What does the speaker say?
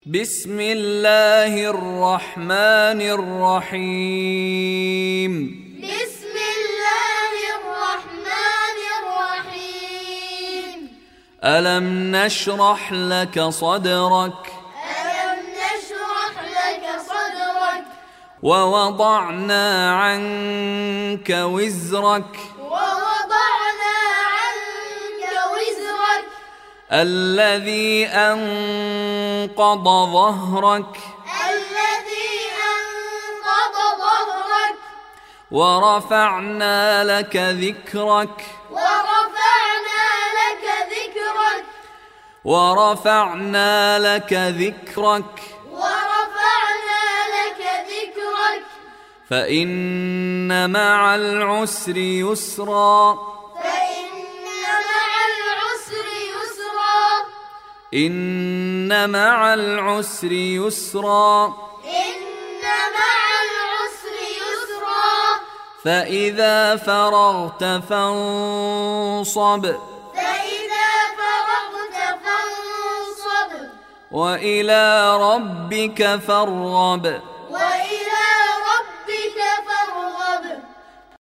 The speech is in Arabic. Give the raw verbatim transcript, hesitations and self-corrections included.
بسم الله الرحمن الرحيم بسم الله الرحمن الرحيم ألم نشرح لك صدرك ألم نشرح لك صدرك ووضعنا عنك وزرك ووضعنا عنك وزرك الذي أنقض ظهرك الذي أنقض ظهرك ورفعنا لك ذكرك ورفعنا لك ذكرك ورفعنا لك ذكرك ورفعنا لك ذكرك فإن مع العسر يسرا فإن مع العسر يسرا إن مع العسر يسرا إن مع العسر يسرا فإذا فرغت فانصب فإذا فرغت فانصب وإلى ربك فارغب